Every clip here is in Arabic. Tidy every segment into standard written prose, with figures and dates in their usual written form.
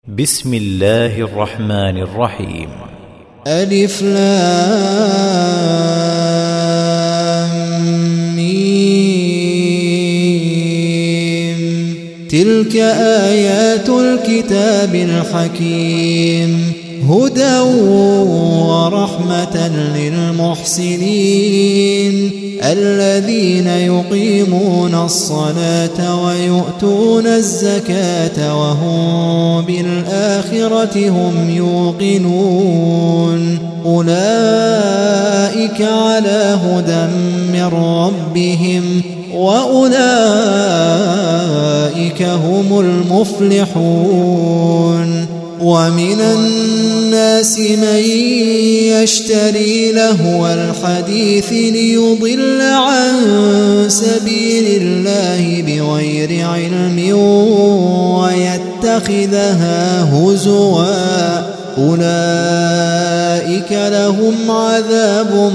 بسم الله الرحمن الرحيم. ألف لام ميم. تلك آيات الكتاب الحكيم هدى ورحمة للمحسنين الذين يقيمون الصلاة ويؤتون الزكاة وهم بالآخرة هم يوقنون أولئك على هدى من ربهم وأولئك هم المفلحون. ومن الناس من يشتري لهو الحديث ليضل عن سبيل الله بغير علم ويتخذها هزوا أولئك لهم عذاب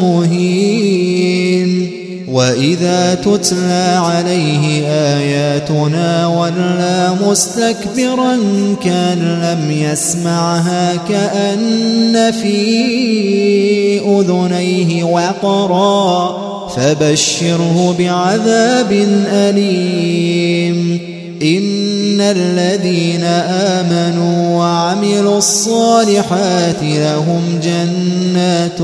مهين. وإذا تتلى عليه آياتنا ولى مستكبرا كأن لم يسمعها كأن في أذنيه وقرا فبشره بعذاب أليم. إن الذين آمنوا وعملوا الصالحات لهم جنات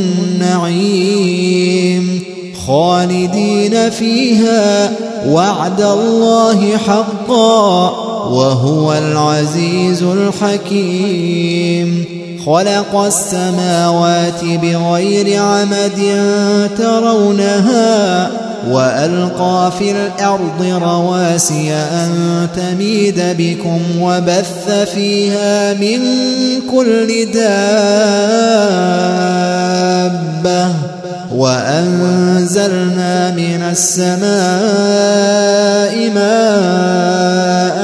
النعيم خالدين فيها وعد الله حقا وهو العزيز الحكيم. خلق السماوات بغير عمد ترونها وألقى في الأرض رواسي أن تميد بكم وبث فيها من كل دابة وأنزلنا من السماء ماء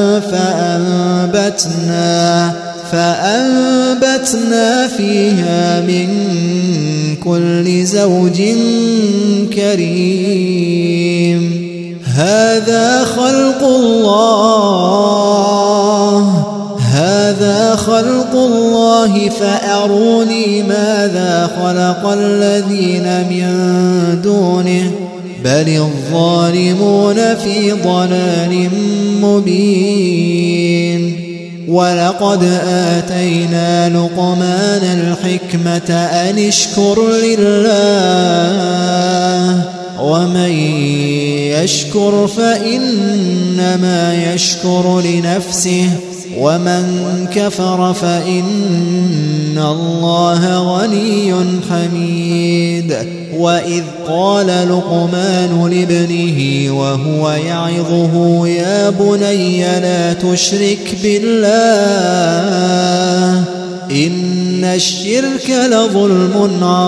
فأنبتنا فيها من كل زوج كريم. هذا خلق الله فأروني ماذا خلق الذين من دونه بل الظالمون في ضلال مبين. ولقد آتينا لقمان الحكمة أن اشكر لله ومن يشكر فإنما يشكر لنفسه ومن كفر فإن الله غني حميد. وإذ قال لقمان لابنه وهو يعظه يا بني لا تشرك بالله إن الشرك لظلم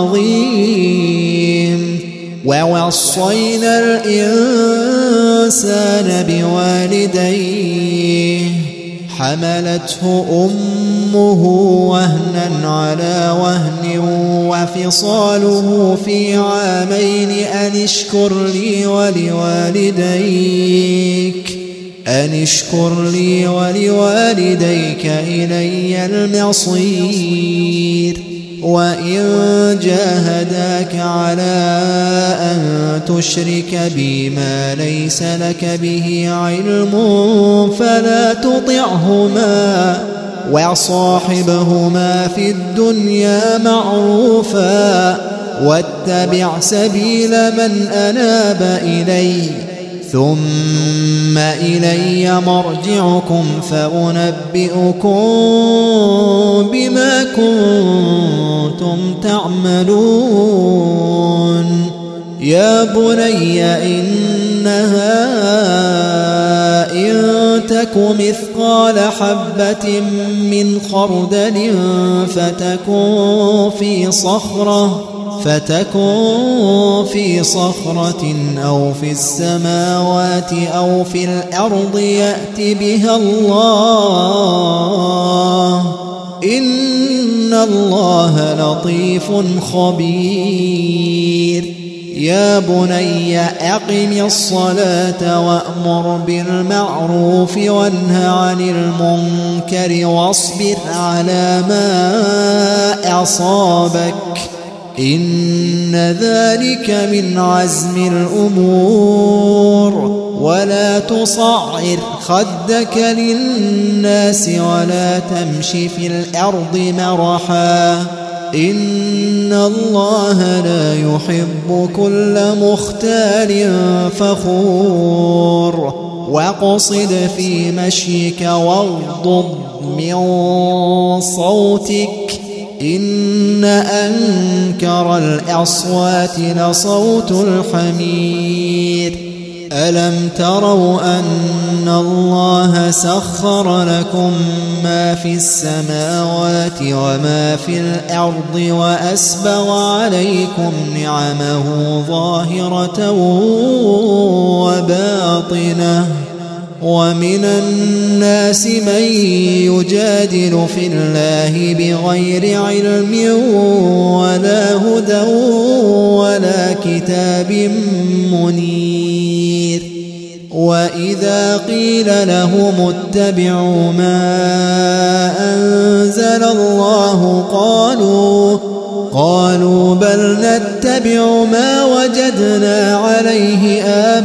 عظيم. ووصينا الإنسان بوالديه حملته أمه وهنا على وهن وفصاله في عامين أن اشكر لي ولوالديك إلي المصير. وإن جاهداك على أن تشرك بي ما ليس لك به علم فلا تطعهما وصاحبهما في الدنيا معروفا واتبع سبيل من أناب إلي ثم إلي مرجعكم فأنبئكم بما كنتم تعملون. يا بني إنها إن تك مثقال حبة من خردل فتكن في صخرة أو في السماوات أو في الأرض يأت بها الله إن الله لطيف خبير. يا بني أقم الصلاة وأمر بالمعروف وانه عن المنكر واصبر على ما أصابك إن ذلك من عزم الأمور ولا تصعر خدك للناس ولا تمش في الأرض مرحا إن الله لا يحب كل مختال فخور واقصد في مشيك واغضض من صوتك إن أنكر الأصوات لصوت الحمير ألم تروا أن الله سخر لكم ما في السماوات وما في الأرض وأسبغ عليكم نعمه ظاهرة وباطنة ومن الناس من يجادل في الله بغير علم ولا هدى ولا كتاب منير وإذا قيل لهم اتبعوا ما أنزل الله قالوا بل نتبع ما وجدنا عليه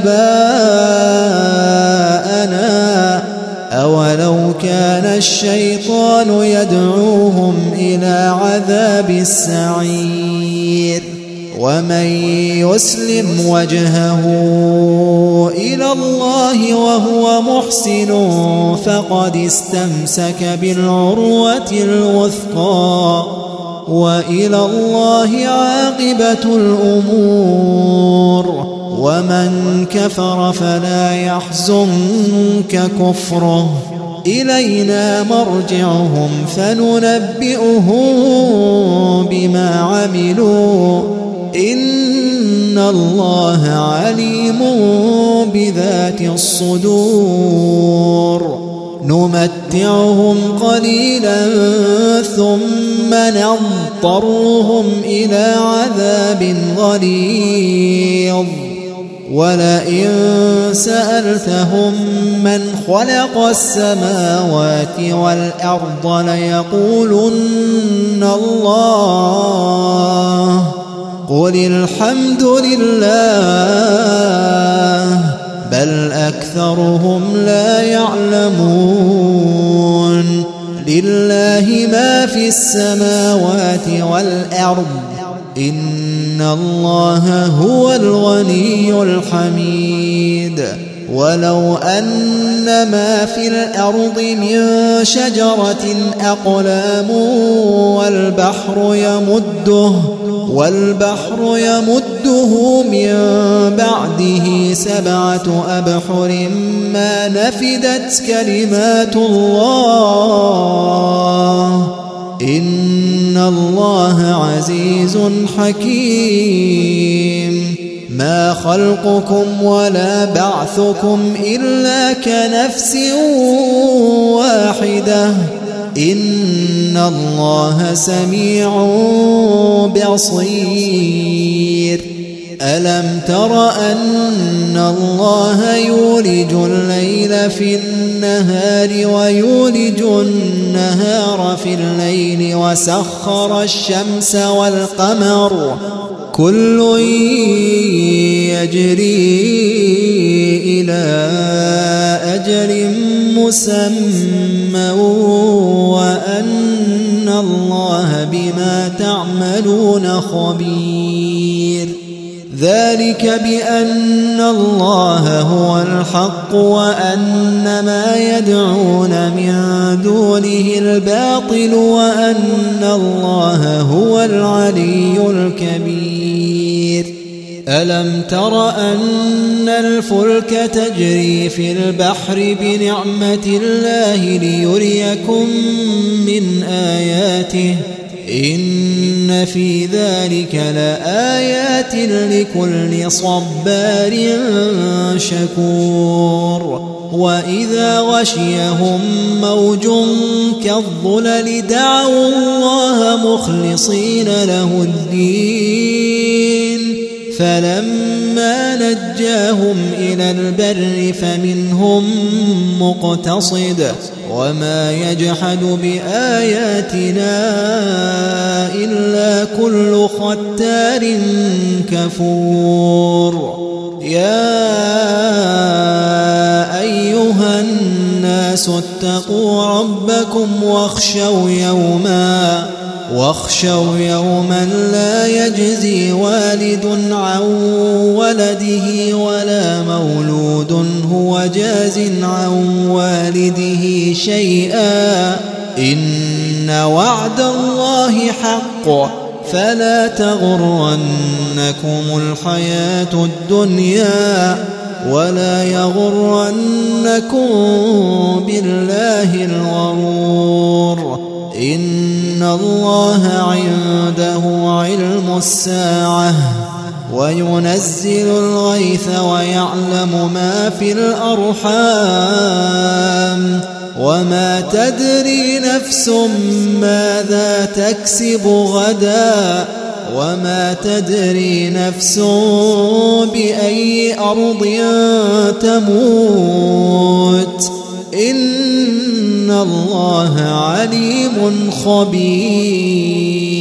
آباءنا أولو كان الشيطان يدعوهم إلى عذاب السعير ومن يسلم وجهه إلى الله وهو محسن فقد استمسك بالعروة الوثقى وإلى الله عاقبة الأمور ومن كفر فلا يحزنك كفره إلينا مرجعهم فننبئهم بما عملوا إن الله عليم بذات الصدور نمتعهم قليلا ثم نضطرهم إلى عذاب غليظ ولئن سألتهم من خلق السماوات والأرض ليقولن الله قل الحمد لله بل أكثرهم لا يعلمون لله ما في السماوات والأرض إن الله هو الغني الحميد ولو أن ما في الأرض من شجرة أقلام والبحر يمده من بعده 7 أبحر ما نفدت كلمات الله إن الله عزيز حكيم ما خلقكم ولا بعثكم إلا كنفس واحدة إن الله سميع بصير ألم تر أن الله يولج الليل في النهار ويولج النهار في الليل وسخر الشمس والقمر كل يجري إلى أجل مسمى وأن الله بما تعملون خبير ذلك بأن الله هو الحق وأن ما يدعون من دونه الباطل وأن الله هو العلي الكبير ألم تر أن الفلك تجري في البحر بنعمة الله ليريكم من آياته إن في ذلك لآيات لكل صبار شكور وإذا غشيهم موج كالظلل دعوا الله مخلصين له الدين فلما نجاهم إلى البر فمنهم مقتصد وما يجحد بآياتنا إلا كل ختار كفور يا أيها الناس اتقوا ربكم واخشوا يوما لا يجزي والد عن ولده ولا مولود هو جاز عن والده شيئا إن وعد الله حق فلا تغرنكم الحياة الدنيا ولا يغرنكم بالله الغرور إن الله عنده علم الساعة وينزل الغيث ويعلم ما في الأرحام وما تدري نفس ماذا تكسب غدا وما تدري نفس بأي أرض تموت إن الله عليم خبير